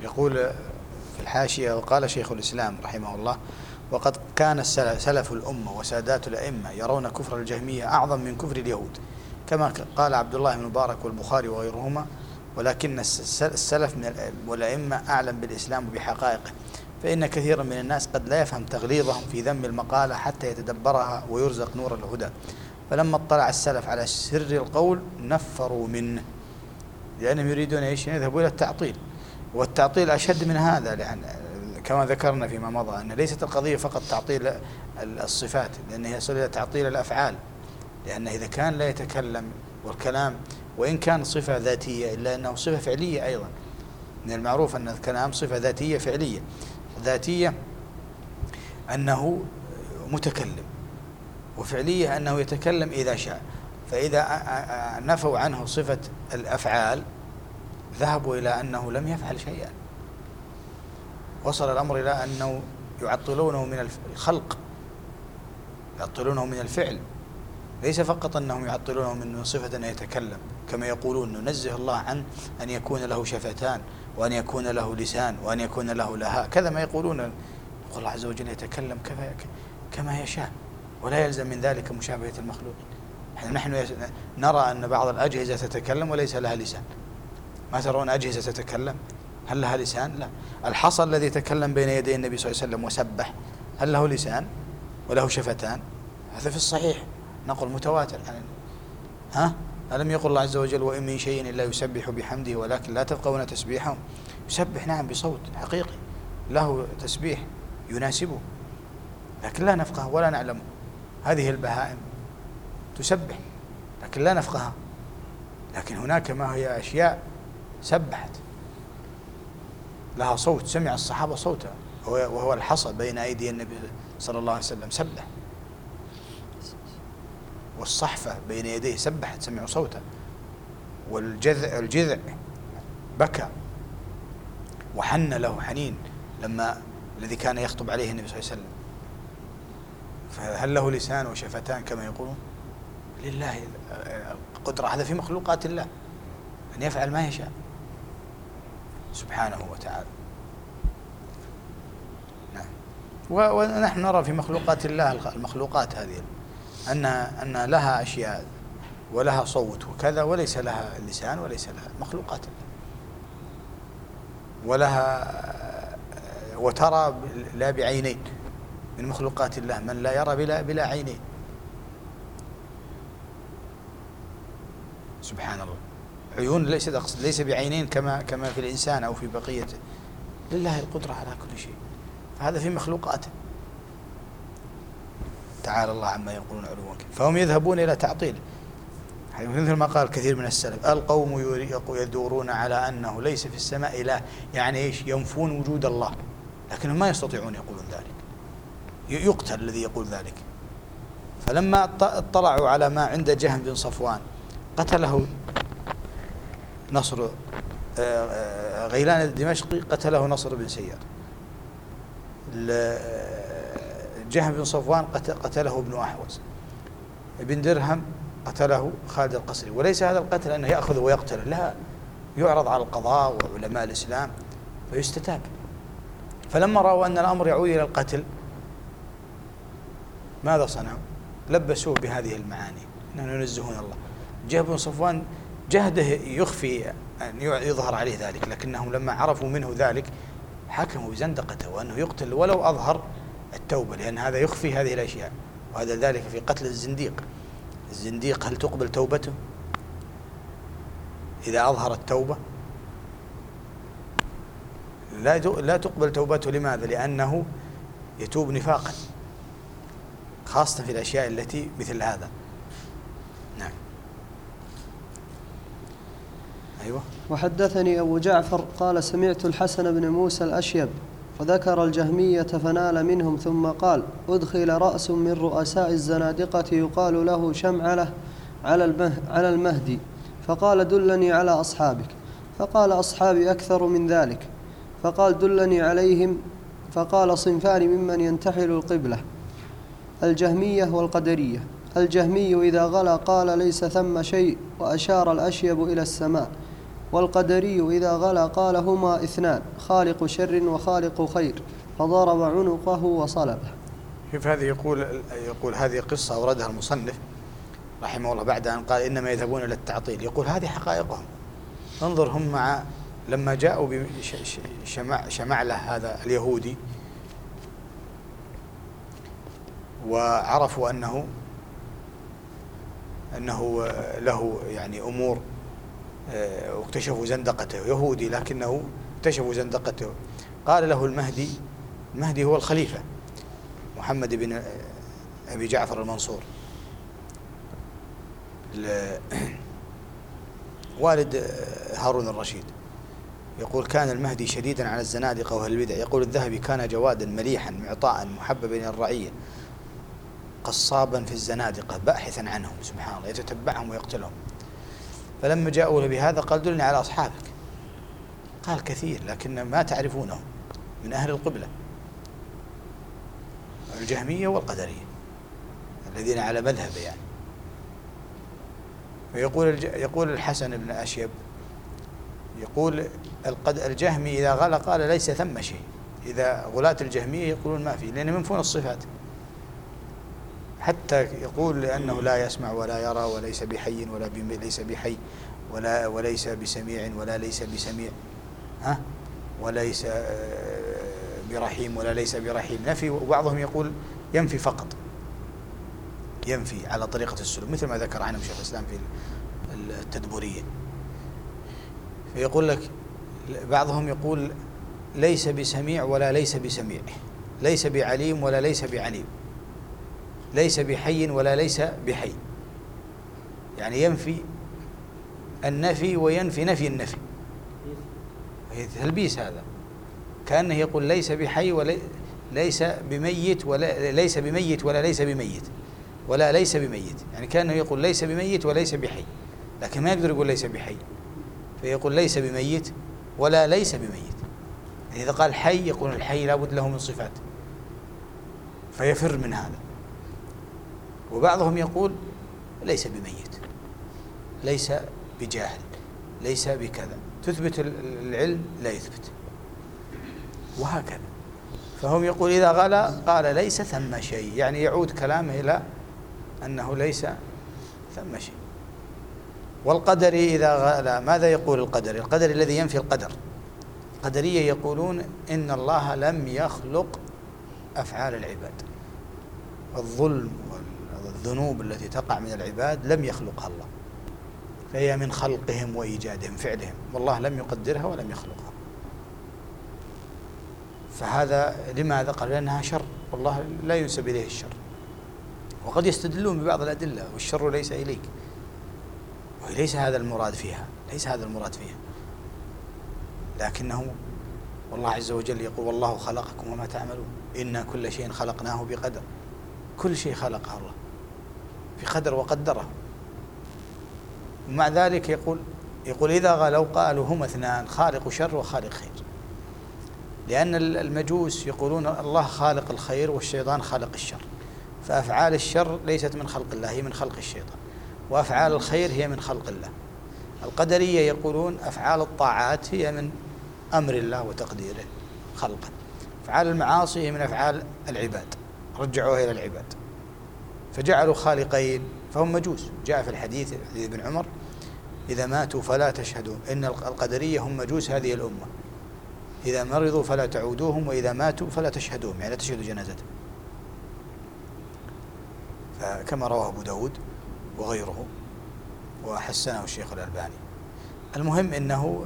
يقول في الحاشية: وقال شيخ الإسلام رحمه الله: وقد كان سلف الأمة وسادات الأئمة يرون كفر الجهمية أعظم من كفر اليهود، كما قال عبد الله بن مبارك والبخاري وغيرهما، ولكن السلف والأئمة أعلم بالإسلام وبحقائقه، فإن كثيرا من الناس قد لا يفهم تغليظهم في ذم المقالة حتى يتدبرها ويرزق نور الهدى، فلما اطلع السلف على سر القول نفروا منه، لأنهم يريدون أن يذهبوا إلى التعطيل، والتعطيل أشد من هذا، لأن كما ذكرنا فيما مضى أن ليست القضية فقط تعطيل الصفات، لأنها يصل إلى تعطيل الأفعال، لأنه إذا كان لا يتكلم، والكلام وإن كان صفة ذاتية إلا أنه صفة فعلية أيضا، من المعروف أن الكلام صفة ذاتية فعلية. ذاتية أنه متكلم، وفعلية أنه يتكلم إذا شاء، فإذا نفوا عنه صفة الأفعال ذهبوا إلى أنه لم يفعل شيئا، وصل الأمر إلى أنه يعطلونه من الخلق، يعطلونه من الفعل، ليس فقط أنهم يعطلونه من صفة أن يتكلم، كما يقولون ننزه الله عن أن يكون له شفتان وأن يكون له لسان وأن يكون له لهاء، كذا ما يقولون. يقول الله عز وجل يتكلم كما يشاء، ولا يلزم من ذلك مشابهة المخلوقين. نحن نرى أن بعض الأجهزة تتكلم وليس لها لسان. ما ترون أجهزة تتكلم؟ هل لها لسان؟ لا. الحصى الذي تكلم بين يدي النبي صلى الله عليه وسلم وسبح، هل له لسان وله شفتان؟ هذا في الصحيح نقل متواتر عن ألم يقل الله عز وجل: وإن من شيء إلا يسبح بحمده ولكن لا تفقهون تسبيحهم؟ يسبح نعم بصوت حقيقي له تسبيح يناسبه، لكن لا نفقه ولا نعلمه. هذه البهائم تسبح لكن لا نفقهها، لكن هناك ما هي أشياء سبحت لها صوت، سمع الصحابة صوتها، وهو الحصى بين أيدي النبي صلى الله عليه وسلم سبح، والصحفة بين يديه سبحت سمعوا صوتها، والجذع بكى وحن له حنين لما الذي كان يخطب عليه النبي صلى الله عليه وسلم. فهل له لسان وشفتان كما يقولون؟ لله القدرة، هذا في مخلوقات الله أن يفعل ما يشاء سبحانه وتعالى. نعم. ونحن نرى في مخلوقات الله المخلوقات هذه أن لها أشياء ولها صوت وكذا، وليس لها لسان وليس لها، مخلوقات الله. ولها وترى لا بعينين، من مخلوقات الله من لا يرى بلا عينين سبحان الله. عيون ليس بعينين كما في الإنسان أو في بقيته، لله القدرة على كل شيء، فهذا في مخلوقاته تعالى الله عما يقولون علوا كبيرا. فهم يذهبون إلى تعطيل، مثل ما قال كثير من السلف: القوم يدورون على أنه ليس في السماء إله، يعني إيش؟ ينفون وجود الله، لكنهم ما يستطيعون يقولون ذلك، يقتل الذي يقول ذلك. فلما اطلعوا على ما عند جهم بن صفوان قتله نصر، غيلان الدمشقي قتله نصر بن سيار، جهم بن صفوان قتله ابن أحوز، ابن درهم قتله خالد القصري. وليس هذا القتل أنه يأخذ ويقتل، لا، يعرض على القضاء وعلماء الإسلام فيستتاب. فلما رأوا أن الأمر يعود إلى القتل ماذا صنعوا؟ لبسوه بهذه المعاني، أنهم ينزهون الله. جهم بن صفوان جهده يخفي أن يظهر عليه ذلك، لكنهم لما عرفوا منه ذلك حكموا بزندقته وأنه يقتل ولو أظهر التوبة، لأن هذا يخفي هذه الأشياء، وهذا ذلك في قتل الزنديق. الزنديق هل تقبل توبته إذا أظهر التوبة؟ لا تقبل توبته. لماذا؟ لأنه يتوب نفاقا، خاصة في الأشياء التي مثل هذا. نعم. أيوة. وحدثني أبو جعفر قال: سمعت الحسن بن موسى الأشيب وذكر الجهمية فنال منهم، ثم قال: أدخل رأس من رؤساء الزنادقة يقال له شمعلة على المهدي، فقال: دلني على أصحابك. فقال: أصحابي أكثر من ذلك. فقال: دلني عليهم. فقال: صنفان ممن ينتحل القبلة: الجهمية والقدرية. الجهمي إذا غلا قال: ليس ثم شيء، وأشار الأشيب إلى السماء. والقدري إذا غلا قال هما اثنان خالق شر وخالق خير فضرب عنقه وصلبه. كيف هذه؟ يقول هذه قصة أوردها المصنف رحمه الله بعد أن قال إنما يذهبون إلى التعطيل. يقول هذه حقائقهم. انظر هم لما جاءوا بشمعله هذا اليهودي وعرفوا أنه له يعني أمور، واكتشفوا زندقته، يهودي لكنه اكتشفوا زندقته، قال له المهدي هو الخليفة محمد بن أبي جعفر المنصور والد هارون الرشيد. يقول كان المهدي شديدا على الزنادقة وأهل البدع. يقول الذهبي كان جوادا مليحا معطاء محببا إلى الرعية قصابا في الزنادقة باحثا عنهم، سبحان الله، يتتبعهم ويقتلهم. فلما جاءوا له بهذا قال دلني على أصحابك. قال كثير لكن ما تعرفونهم من أهل القبلة، الجهمية والقدرية الذين على مذهب يعني. يقول الحسن بن أشيب يقول الجهمي إذا غلا قال ليس ثم شيء. إذا غلاة الجهمية يقولون ما في، لأن منفون الصفات. حتى يقول لأنه لا يسمع ولا يرى وليس بحي ليس بحي وليس بسميع ولا ليس بسميع، وليس برحيم ولا ليس برحيم، نفي. وبعضهم يقول ينفي فقط، ينفي على طريقة السلوك، مثل ما ذكر عنه شيخ الإسلام في التدبرية. فيقول لك بعضهم يقول ليس بسميع ولا ليس بسميع، ليس بعليم ولا ليس بعليم، ليس بحي ولا ليس بحي، يعني ينفي النفي وينفي نفي النفي. تلبيس هذا، كأنه يقول ليس بحي وليس بميت ولا ليس بميت ولا ليس بميت ولا ليس بميت، يعني كأنه يقول ليس بميت وليس بحي، لكن ما يقدر يقول ليس بحي، فيقول ليس بميت ولا ليس بميت. إذا قال حي يقول الحي لابد له من صفات، فيفر من هذا. وبعضهم يقول ليس بميت، ليس بجاهل، ليس بكذا، تثبت العلم لا يثبت، وهكذا. فهم يقول إذا غلا قال ليس ثم شيء، يعني يعود كلامه إلى أنه ليس ثم شيء. والقدري إذا غلا ماذا يقول القدري؟ القدري الذي ينفي القدر. القدرية يقولون إن الله لم يخلق أفعال العباد، الظلم والذنوب التي تقع من العباد لم يخلقها الله، فهي من خلقهم وإيجادهم فعلهم، والله لم يقدرها ولم يخلقها. فهذا لماذا؟ قال لأنها شر، والله لا ينسب إليه الشر. وقد يستدلون ببعض الأدلة والشر ليس إليك، وليس هذا المراد فيها، ليس هذا المراد فيها، لكنه والله عز وجل يقول والله خلقكم وما تعملون إنا كل شيء خلقناه بقدر. كل شيء خلقه الله بقدر وقدره. ومع ذلك يقول إذا غلوا قالوا هما اثنان خالق شر وخالق خير، لأن المجوس يقولون الله خالق الخير والشيطان خالق الشر، فأفعال الشر ليست من خلق الله، هي من خلق الشيطان، وأفعال الخير هي من خلق الله. القدرية يقولون أفعال الطاعات هي من أمر الله وتقديره خلقا، أفعال المعاصي هي من أفعال العباد، رجعوها إلى العباد، فجعلوا خالقين، فهم مجوس. جاء في الحديث ابن عمر إذا ماتوا فلا تشهدوا، إن القدرية هم مجوس هذه الأمة، إذا مرضوا فلا تعودوهم وإذا ماتوا فلا تشهدوهم، يعني لا تشهدوا جنازتهم. فكما رواه أبو داود وغيره وحسنه الشيخ الألباني. المهم إنه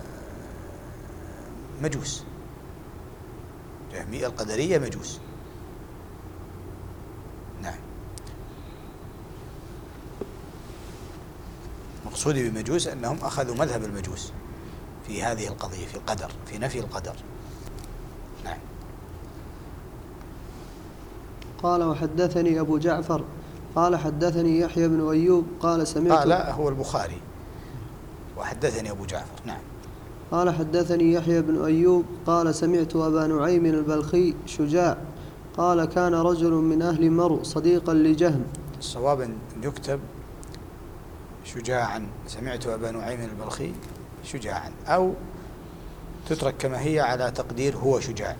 مجوس، جهمية القدرية مجوس. نعم، مقصودي بمجوس أنهم أخذوا مذهب المجوس في هذه القضية، في القدر، في نفي القدر. نعم. قال وحدثني أبو جعفر قال حدثني يحيى بن أيوب قال سمعت. لا هو البخاري وحدثني أبو جعفر. نعم. قال حدثني يحيى بن أيوب قال سمعت أبا نعيم البلخي شجاع قال كان رجل من أهل مرو صديقا لجهم. الصواب أن يكتب شجاعا. سمعت أبا نعيم البلخي شجاعا، أو تترك كما هي على تقدير هو شجاع،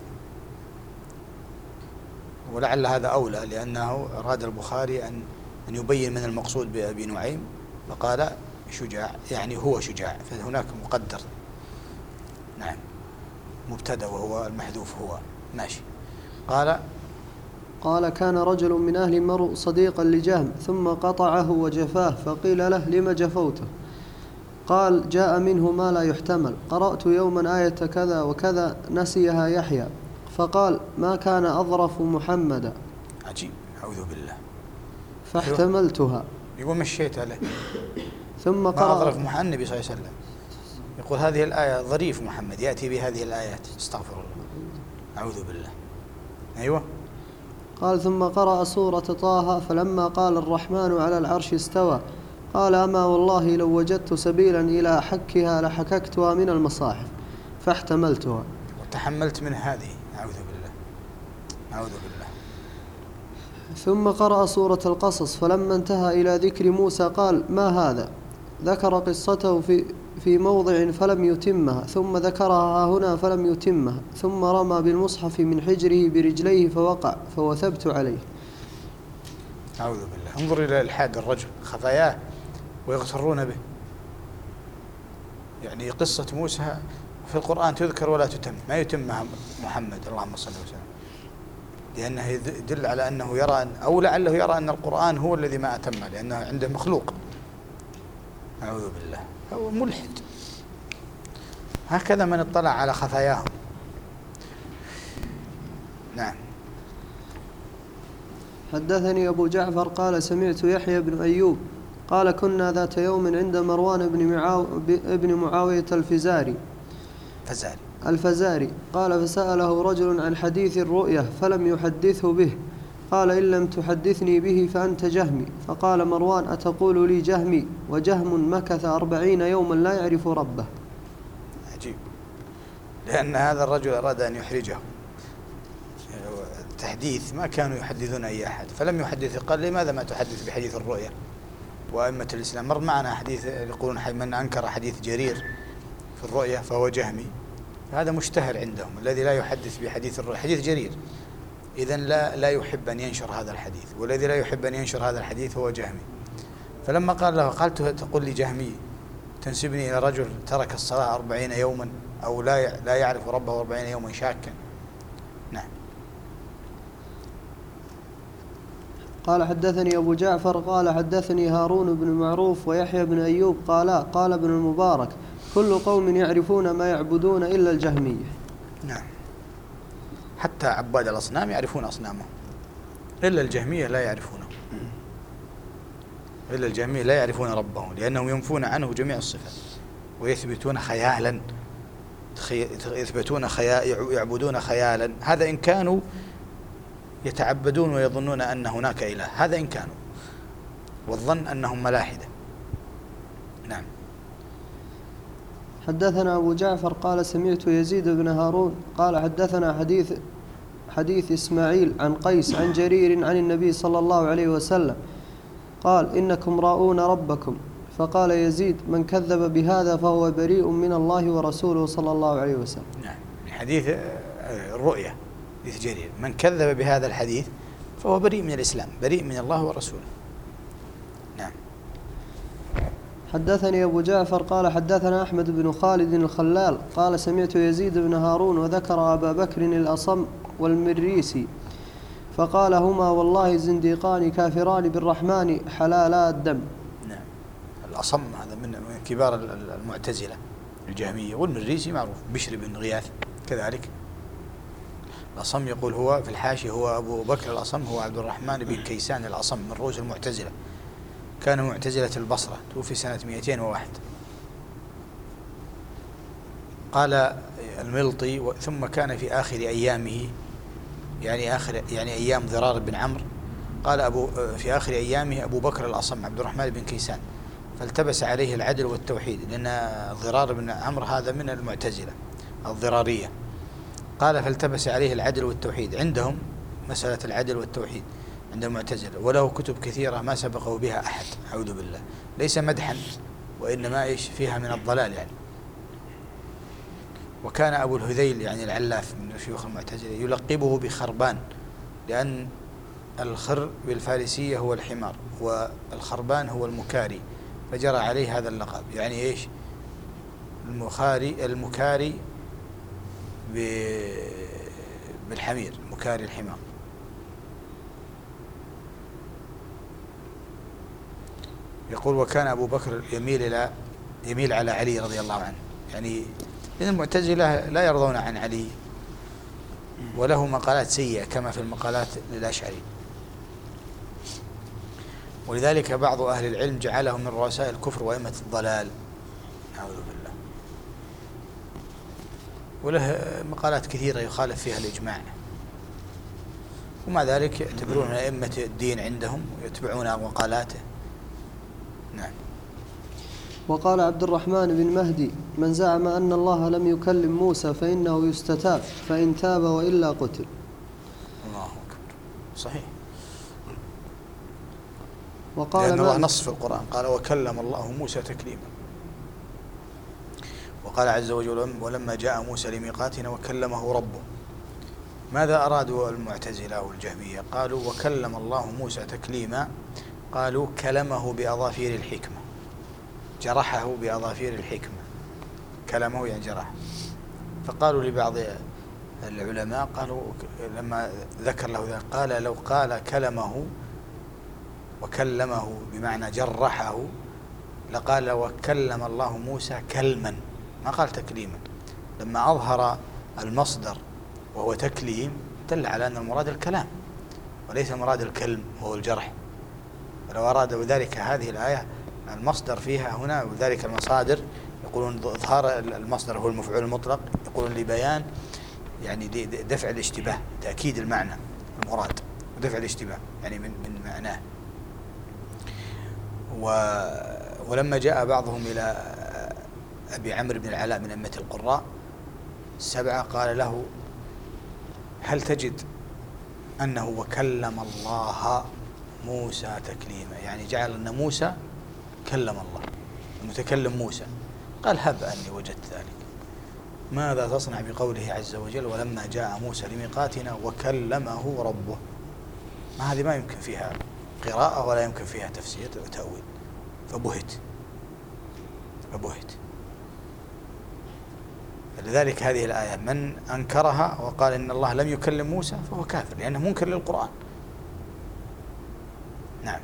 ولعل هذا أولى، لأنه أراد البخاري أن يبين من المقصود بأبي نعيم فقال شجاع يعني هو شجاع، فهناك مقدر نعم مبتدأ وهو المحذوف هو ماشي. قال كان رجل من أهل مرو صديقا لجهم ثم قطعه وجفاه، فقيل له لم جفوته؟ قال جاء منه ما لا يحتمل، قرأت يوما آية كذا وكذا نسيها يحيى، فقال ما كان أظرف محمدا. عجيب، أعوذ بالله. فاحتملتها. يقول مشيت له. ثم ما قرأ أظرف النبي صلى الله عليه وسلم يقول هذه الآية ظريف محمد، يأتي بهذه الآيات، استغفر الله، أعوذ بالله. أيوة. قال ثم قرأ سورة طه، فلما قال الرحمن على العرش استوى، قال أما والله لو وجدت سبيلا إلى حكها لحككتها من المصاحف، فاحتملتها. وتحملت من هذه، أعوذ بالله، أعوذ بالله. ثم قرأ سورة القصص، فلما انتهى إلى ذكر موسى قال ما هذا؟ ذكر قصته في موضع فلم يتمها، ثم ذكرها هنا فلم يتمها، ثم رمى بالمصحف من حجره برجليه فوقع، فوثبت عليه. أعوذ بالله. انظر إلى إلحاد الرجل، خفاياه ويغترون به. يعني قصة موسى في القرآن تذكر ولا تتم، ما يتمها محمد اللهم صل وسلم، لأنه يدل على أنه يرى أو لعله يرى أن القرآن هو الذي ما أتمه، لأنه عنده مخلوق. أعوذ بالله، هو ملحد. هكذا من اطلع على خفاياهم. نعم. حدثني أبو جعفر قال سمعت يحيى بن أيوب قال كنا ذات يوم عند مروان بن معاوية الفزاري قال فسأله رجل عن حديث الرؤية فلم يحدثه به، قال إن لم تحدثني به فأنت جهمي. فقال مروان أتقول لي جهمي وجهم مكث 40 يوما لا يعرف ربه. عجيب، لأن هذا الرجل أراد أن يحرجه، التحديث ما كانوا يحدثون أي أحد، فلم يحدثه. قال لماذا ما تحدث بحديث الرؤية؟ وأئمة الإسلام مر معنا حديث يقولون من أنكر حديث جرير في الرؤية فهو جهمي، هذا مشتهر عندهم الذي لا يحدث بحديث الرؤية، حديث جرير، إذن لا يحب أن ينشر هذا الحديث، والذي لا يحب أن ينشر هذا الحديث هو جهمي. فلما قال له قالت تقول لي جهمي تنسبني إلى رجل ترك الصلاة 40 يوما أو لا يعرف ربه 40 يوما شاكا. نعم. قال حدثني أبو جعفر قال حدثني هارون بن معروف ويحيى بن أيوب قال ابن المبارك كل قوم يعرفون ما يعبدون إلا الجهمية. نعم، حتى عباد الأصنام يعرفون أصنامهم، إلا الجهمية لا يعرفونه، إلا الجهمية لا يعرفون ربهم، لأنهم ينفون عنه جميع الصفات ويثبتون خيالا، يعبدون خيالا. هذا إن كانوا يتعبدون ويظنون أن هناك إله، هذا إن كانوا، والظن أنهم ملاحدة. نعم. حدثنا أبو جعفر قال سمعت يزيد بن هارون قال حدثنا حديث إسماعيل عن قيس عن جرير عن النبي صلى الله عليه وسلم قال إنكم راؤون ربكم. فقال يزيد من كذب بهذا فهو بريء من الله ورسوله صلى الله عليه وسلم. نعم، حديث الرؤية حديث جرير، من كذب بهذا الحديث فهو بريء من الإسلام، بريء من الله ورسوله. نعم. حدثني أبو جعفر قال حدثنا أحمد بن خالد الخلال قال سمعت يزيد بن هارون وذكر أبا بكر الأصم والمريسي فقال هما والله زنديقان كافران بالرحمن حلالا الدم. نعم، الأصم هذا من كبار المعتزلة الجهمية، والمريسي معروف بشر بن غياث كذلك. الأصم يقول هو في الحاشية هو أبو بكر الأصم هو عبد الرحمن بن كيسان الأصم من رؤوس المعتزلة، كان معتزلة البصرة، توفي سنة 201. قال الملطي ثم كان في آخر أيامه يعني أيام ضرار بن عمرو، قال في آخر أيامه أبو بكر الأصم عبد الرحمن بن كيسان، فالتبس عليه العدل والتوحيد، لأن ضرار بن عمرو هذا من المعتزلة الضرارية. قال فالتبس عليه العدل والتوحيد، عندهم مسألة العدل والتوحيد عند المعتزلة، وله كتب كثيرة ما سبقه بها أحد، أعوذ بالله، ليس مدحا وإنما فيها من الضلال يعني، وكان أبو الهذيل يعني العلاف من شيوخ المعتزلة يلقبه بخربان، لأن الخر بالفارسية هو الحمار والخربان هو المكاري، فجرى عليه هذا اللقب. يعني إيش؟ المكاري بالحمير، مكاري الحمار. يقول وكان أبو بكر يميل على علي رضي الله عنه، يعني لأن المعتزلة لا يرضون عن علي، وله مقالات سيئة كما في المقالات للأشعري، ولذلك بعض أهل العلم جعله من رؤساء الكفر وأئمة الضلال، نعوذ بالله. وله مقالات كثيرة يخالف فيها الإجماع، ومع ذلك يعتبرون أئمة الدين عندهم ويتبعون مقالاته. نعم. وقال عبد الرحمن بن مهدي: من زعم أن الله لم يكلم موسى فإنه يستتاب، فإن تاب وإلا قتل. الله أكبر. صحيح. وقال لأن الله نص في القرآن قال وكلم الله موسى تكليما، وقال عز وجل ولما جاء موسى لميقاتنا وكلمه ربه. ماذا أرادوا المعتزلة والجهمية؟ قالوا وكلم الله موسى تكليما، قالوا كلمه بأظافير الحكمة، جرحه بأظافير الحكمة، كلمه يعني جرح. فقالوا لبعض العلماء قالوا لما ذكر له ذلك قال لو قال كلمه وكلمه بمعنى جرحه لقال وكلم الله موسى كلما، ما قال تكليما. لما أظهر المصدر وهو تكليم دل على أن المراد الكلام وليس مراد الكلم وهو الجرح. ولو أراد ذلك هذه الآية المصدر فيها هنا، وذلك المصادر يقولون إظهار المصدر هو المفعول المطلق، يقولون لبيان يعني دفع الاشتباه، تأكيد المعنى المراد ودفع الاشتباه يعني من معناه. ولما جاء بعضهم إلى أبي عمرو بن العلاء من أئمة القراء السبعة قال له هل تجد أنه وكلم الله موسى تكليما، يعني جعل أن موسى كلم الله، المتكلم موسى. قال هب أني وجدت ذلك. ماذا تصنع بقوله عز وجل ولما جاء موسى لميقاتنا وكلمه ربه؟ ما هذه ما يمكن فيها قراءة ولا يمكن فيها تفسير وتأويل. فبهت. لذلك هذه الآية من أنكرها وقال إن الله لم يكلم موسى فهو كافر، لأنه منكر للقرآن. نعم.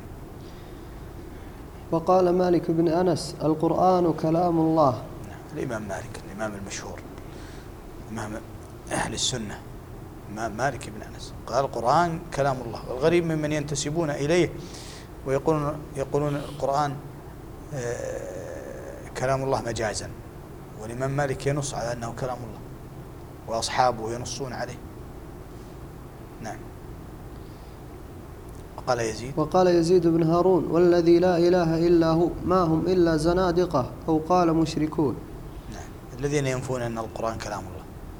وقال مالك بن أنس: القرآن كلام الله. نعم. الإمام مالك الإمام المشهور إمام أهل السنة مالك بن أنس قال القرآن كلام الله. والغريب ممن ينتسبون إليه ويقولون القرآن كلام الله مجازا، والإمام مالك ينص على أنه كلام الله وأصحابه ينصون عليه. نعم. وقال يزيد بن هارون: والذي لا إله إلا هو ما هم إلا زنادقة أو قال مشركون. نعم. الذين ينفون أن القرآن كلام الله.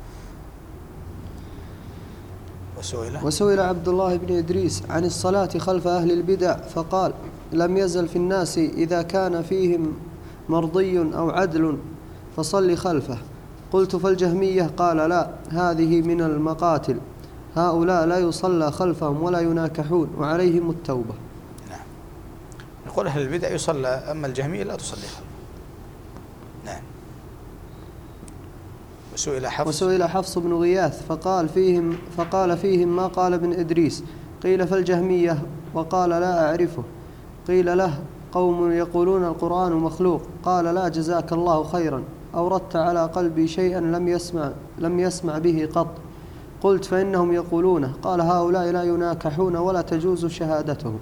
وسئل عبد الله بن إدريس عن الصلاة خلف أهل البدع فقال: لم يزل في الناس إذا كان فيهم مرضي أو عدل فصل خلفه. قلت: فالجهمية؟ قال: لا، هذه من المقاتل، هؤلاء لا يصلى خلفهم ولا يناكحون وعليهم التوبة. نعم. يقول أهل البدع يصلى، أما الجهمية لا تصلي خلفهم. نعم. وسئل حفص بن غياث فقال فيهم ما قال ابن إدريس. قيل: فالجهمية؟ وقال: لا أعرفه. قيل له: قوم يقولون القرآن مخلوق. قال: لا، جزاك الله خيرا، أوردت على قلبي شيئا لم يسمع به قط. قلت: فإنهم يقولونه. قال: هؤلاء لا يناكحون ولا تجوز شهادتهم.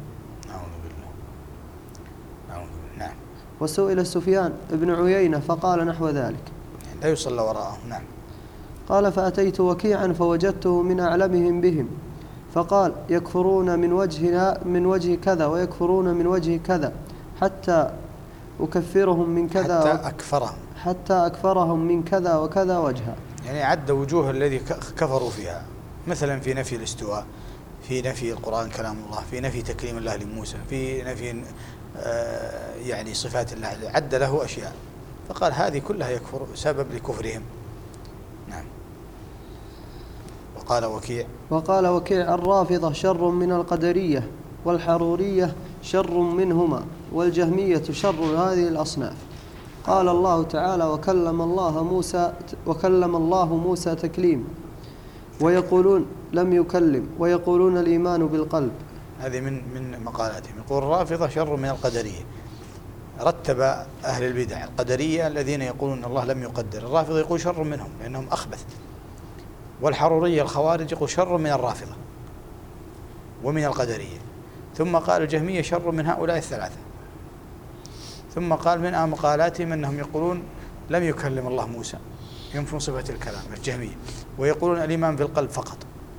نعم. وسئل سفيان بن عيينة فقال نحو ذلك، لا يصلى وراءهم. نعم. قال: فأتيت وكيعا فوجدته من أعلمهم بهم، فقال: يكفرون من وجه كذا ويكفرون من وجه كذا حتى أكفرهم من كذا حتى أكفرهم من كذا وكذا وجها. يعني عد وجوه الذي كفروا فيها، مثلا في نفي الاستواء، في نفي القرآن كلام الله، في نفي تكليم الله لموسى، في نفي يعني صفات الله، عد له أشياء، فقال هذه كلها يكفر سبب لكفرهم وقال وكيع الرافضة شر من القدرية، والحرورية شر منهما، والجهمية شر هذه الأصناف. قال الله تعالى وكلم الله موسى تكليم، ويقولون لم يكلم، ويقولون الإيمان بالقلب. هذه من مقالاتهم. يقول الرافضة شر من القدرية، رتب أهل البدع القدرية الذين يقولون الله لم يقدر، الرافضة يقول شر منهم لأنهم أخبث، والحرورية الخوارج يقول شر من الرافضة ومن القدرية، ثم قال الجهمية شر من هؤلاء الثلاثة، ثم قال من مقالاتهم أنهم يقولون لم يكلم الله موسى، ينفون صفة الكلام الجهمية، ويقولون الإيمان بالقلب فقط،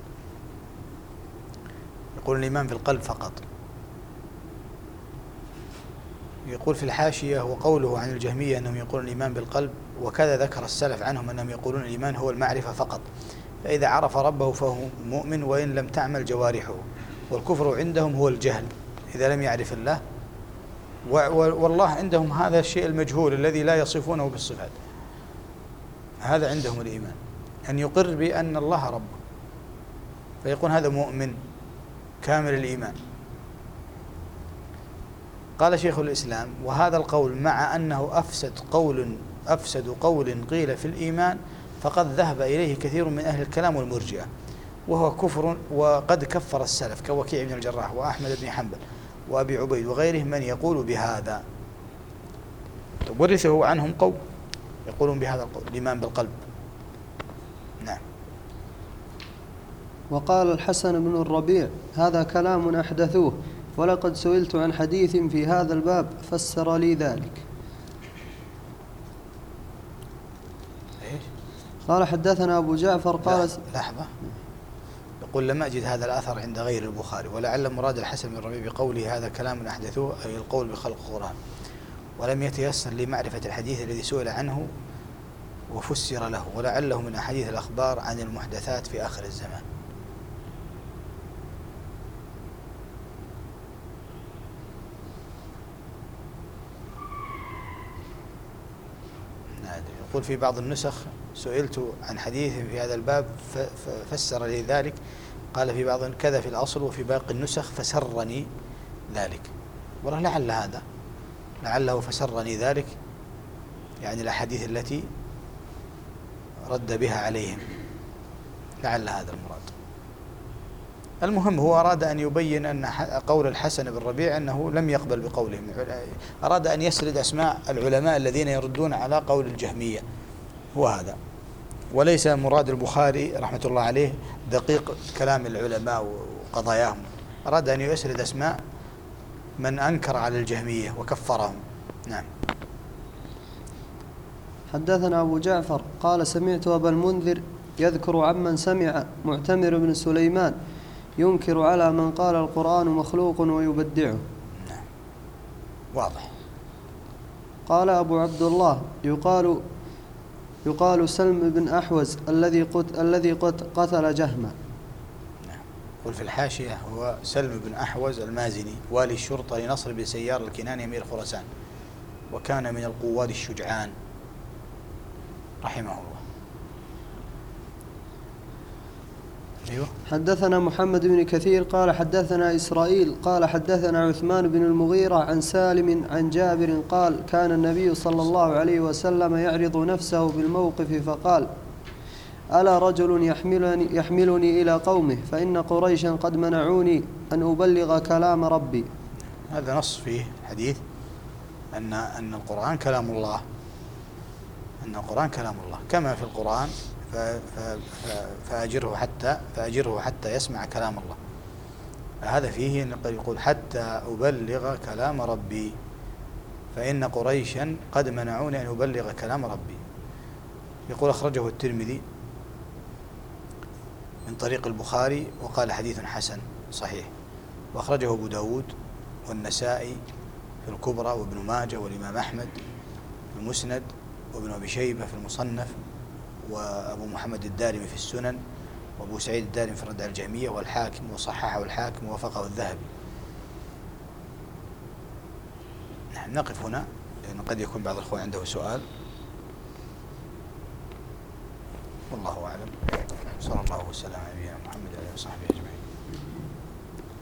يقول الإيمان بالقلب فقط. يقول في الحاشية وقوله عن الجهمية أنهم يقولون الإيمان بالقلب، وكذا ذكر السلف عنهم أنهم يقولون الإيمان هو المعرفة فقط، فإذا عرف ربه فهو مؤمن وإن لم تعمل جوارحه، والكفر عندهم هو الجهل إذا لم يعرف الله، والله عندهم هذا الشيء المجهول الذي لا يصفونه بالصفات، هذا عندهم الإيمان، أن يقر بأن الله رب، فيكون هذا مؤمن كامل الإيمان. قال شيخ الإسلام وهذا القول مع أنه أفسد قول قيل في الإيمان، فقد ذهب إليه كثير من أهل الكلام والمرجئة، وهو كفر، وقد كفر السلف كوكيع بن الجراح وأحمد بن حنبل وأبي عبيد وغيرهم من يقول بهذا، ورثه عنهم قوم يقولون بهذا القول الإيمان بالقلب. نعم. وقال الحسن بن الربيع هذا كلام أحدثوه، ولقد سئلت عن حديث في هذا الباب فسر لي ذلك. قال حدثنا أبو جعفر قال لحظة، يقول لم أجد هذا الأثر عند غير البخاري، ولعل مراد الحسن بن الربيع بقوله هذا كلام أحدثوه أي القول بخلق القرآن، ولم يتيسر لمعرفة الحديث الذي سئل عنه وفسر له، ولعله من أحاديث الأخبار عن المحدثات في آخر الزمان. يقول في بعض النسخ سئلت عن حديث في هذا الباب ففسر لي ذلك، قال في بعض كذا في الأصل، وفي باقي النسخ فسرني ذلك، ولعل هذا لعله فسرني ذلك يعني الأحاديث التي رد بها عليهم، لعل هذا المراد. المهم هو أراد أن يبين أن قول الحسن بن ربيع أنه لم يقبل بقولهم، أراد أن يسرد أسماء العلماء الذين يردون على قول الجهمية، هو هذا، وليس مراد البخاري رحمة الله عليه دقيق كلام العلماء وقضاياهم، أراد أن يسرد أسماء من أنكر على الجهمية وكفرهم. نعم. حدثنا أبو جعفر قال سمعت أبا المنذر يذكر عمن سمع معتمر بن سليمان ينكر على من قال القرآن مخلوق ويبدعه. نعم. واضح. قال أبو عبد الله يقال سلم بن أحوز الذي قتل جهما. نعم. قل في الحاشية هو سلم بن أحوز المازني والي الشرطة لنصر بن سيار الكناني أمير خراسان، وكان من القواد الشجعان رحمه الله. أيوه. حدثنا محمد بن كثير قال حدثنا إسرائيل قال حدثنا عثمان بن المغيرة عن سالم عن جابر قال كان النبي صلى الله عليه وسلم يعرض نفسه بالموقف فقال ألا رجل يحملني إلى قومه فإن قريشا قد منعوني أن أبلغ كلام ربي. هذا نص فيه حديث أن القرآن كلام الله، أن القرآن كلام الله كما في القرآن فأجره حتى يسمع كلام الله. هذا فيه يقول حتى أبلغ كلام ربي فإن قريشا قد منعوني أن أبلغ كلام ربي. يقول أخرجه الترمذي من طريق البخاري وقال حديث حسن صحيح، وأخرجه أبو داود والنسائي في الكبرى وابن ماجه والإمام أحمد في المسند وابن أبي شيبة في المصنف وأبو محمد الدارمي في السنن وأبو سعيد الدارمي في الرد على الجهمية والحاكم، وصححه الحاكم ووافقه الذهبي. نحن نقف هنا لأن قد يكون بعض الأخوان عنده سؤال، والله أعلم. صلى الله وسلم على نبينا محمد وعلى اله وصحبه اجمعين.